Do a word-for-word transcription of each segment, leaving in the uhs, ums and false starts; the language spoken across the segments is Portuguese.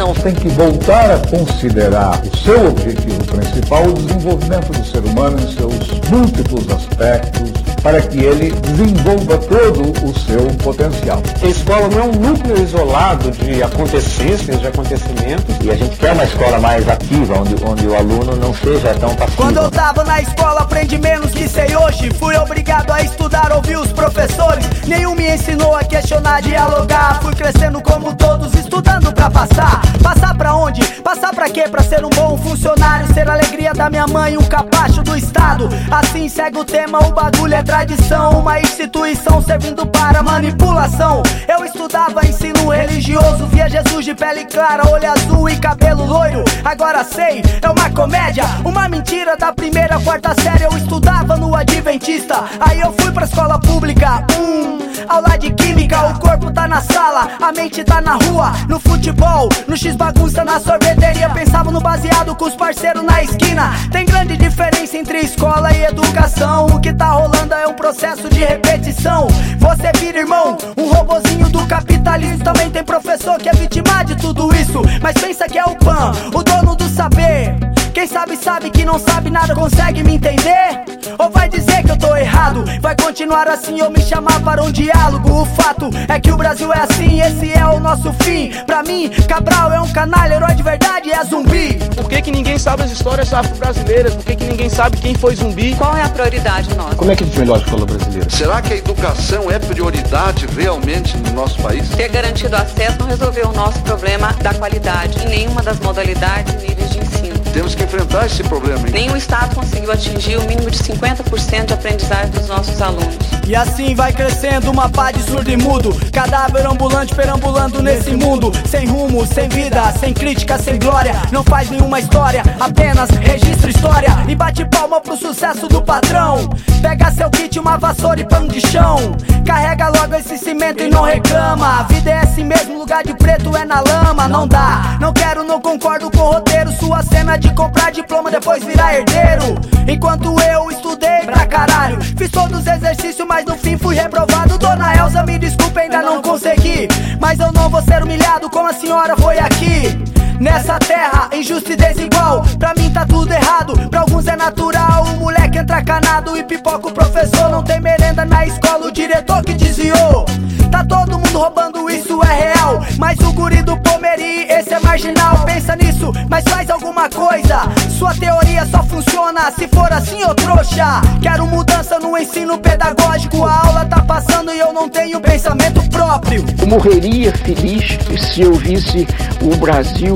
educação. Tem que voltar a considerar o seu objetivo principal, o desenvolvimento do ser humano em seus múltiplos aspectos, para que ele desenvolva todo o seu potencial. A escola não é um núcleo isolado de acontecências, de acontecimentos. E a gente quer uma escola mais ativa, onde, onde o aluno não seja tão passivo. Quando eu tava na escola, aprendi menos que sei hoje. Fui obrigado a estudar, ouvir os professores. Nenhum me ensinou a questionar, dialogar. Fui crescendo como todos, estudando pra passar. Passar pra onde? Passar pra quê? Pra ser um bom funcionário, ser a alegria da minha mãe, um capacho do Estado. Assim segue o tema, o bagulho é tradição. Uma instituição servindo para manipulação. Eu estudava ensino religioso, via Jesus de pele clara, olho azul e cabelo loiro. Agora sei, é uma comédia, uma mentira. Da primeira à quarta série eu estudava no Adventista. Aí eu fui pra escola pública, hum, aula de química. O corpo tá na sala, a mente tá na rua, no futebol, no X-bagunça, na sorveteria. Pensava no baseado com os parceiros na esquina. Tem grande diferença entre escola e educação. O que tá rolando é um processo de repetição. Você vira, irmão, um robozinho do capitalismo. Também tem professor que é vítima de tudo isso, mas pensa que é o Pan, o dono do saber. Quem sabe sabe, que não sabe nada consegue me entender? Ou vai dizer que eu tô errado? Vai continuar assim ou me chamar para um diálogo? O fato é que o Brasil é assim, esse é o nosso fim. Pra mim, Cabral é um canalha, herói de verdade é zumbi. Por que que ninguém sabe as histórias afro-brasileiras? Por que que ninguém sabe quem foi Zumbi? Qual é a prioridade nossa? Como é que a gente melhora a escola brasileira? Será que a educação é prioridade realmente no nosso país? Ter garantido acesso não resolveu o nosso problema da qualidade em nenhuma das modalidades e níveis de ensino. Temos que enfrentar esse problema, hein? Nenhum estado conseguiu atingir o mínimo de cinquenta por cento de aprendizagem dos nossos alunos. E assim vai crescendo uma pá de surdo e mudo, cadáver ambulante perambulando nesse mundo. Sem rumo, sem vida, sem crítica, sem glória. Não faz nenhuma história, apenas registra história. E bate palma pro sucesso do patrão. Pega seu kit, uma vassoura e pano de chão. Carrega logo esse cimento e não reclama. A vida é assim mesmo, lugar de preto é na lama. Não dá, não quero, não concordo com o roteiro. Sua cena de comprar diploma, depois virar herdeiro. Enquanto eu estudei pra caralho, fiz todos os exercícios, mas no fim fui reprovado. Dona Elza, me desculpe, ainda não consegui, mas eu não vou ser humilhado como a senhora foi aqui. Nessa terra injusta e desigual, pra mim tá tudo errado. Pra alguns é natural, o moleque entra canado e pipoca o professor. Não tem merenda na escola, o diretor que desviou. Tá todo mundo roubando, isso é real, mas o guri do Pomeri, esse é marginal. Pensa nisso, mas faz alguma coisa. Sua teoria só funciona se for assim, ô trouxa. Quero mudança no ensino pedagógico. A aula tá passando e eu não tenho pensamento próprio. Eu morreria feliz se eu visse o Brasil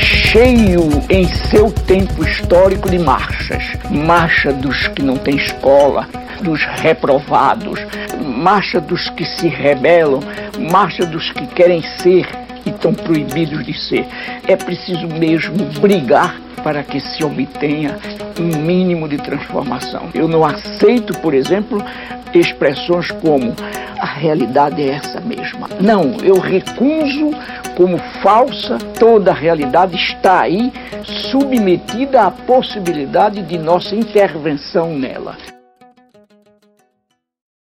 cheio em seu tempo histórico de marchas. Marcha dos que não têm escola, dos reprovados, marcha dos que se rebelam, marcha dos que querem ser e estão proibidos de ser. É preciso mesmo brigar para que se obtenha um mínimo de transformação. Eu não aceito, por exemplo, expressões como a realidade é essa mesma. Não, eu recuso como falsa. Toda a realidade está aí, submetida à possibilidade de nossa intervenção nela.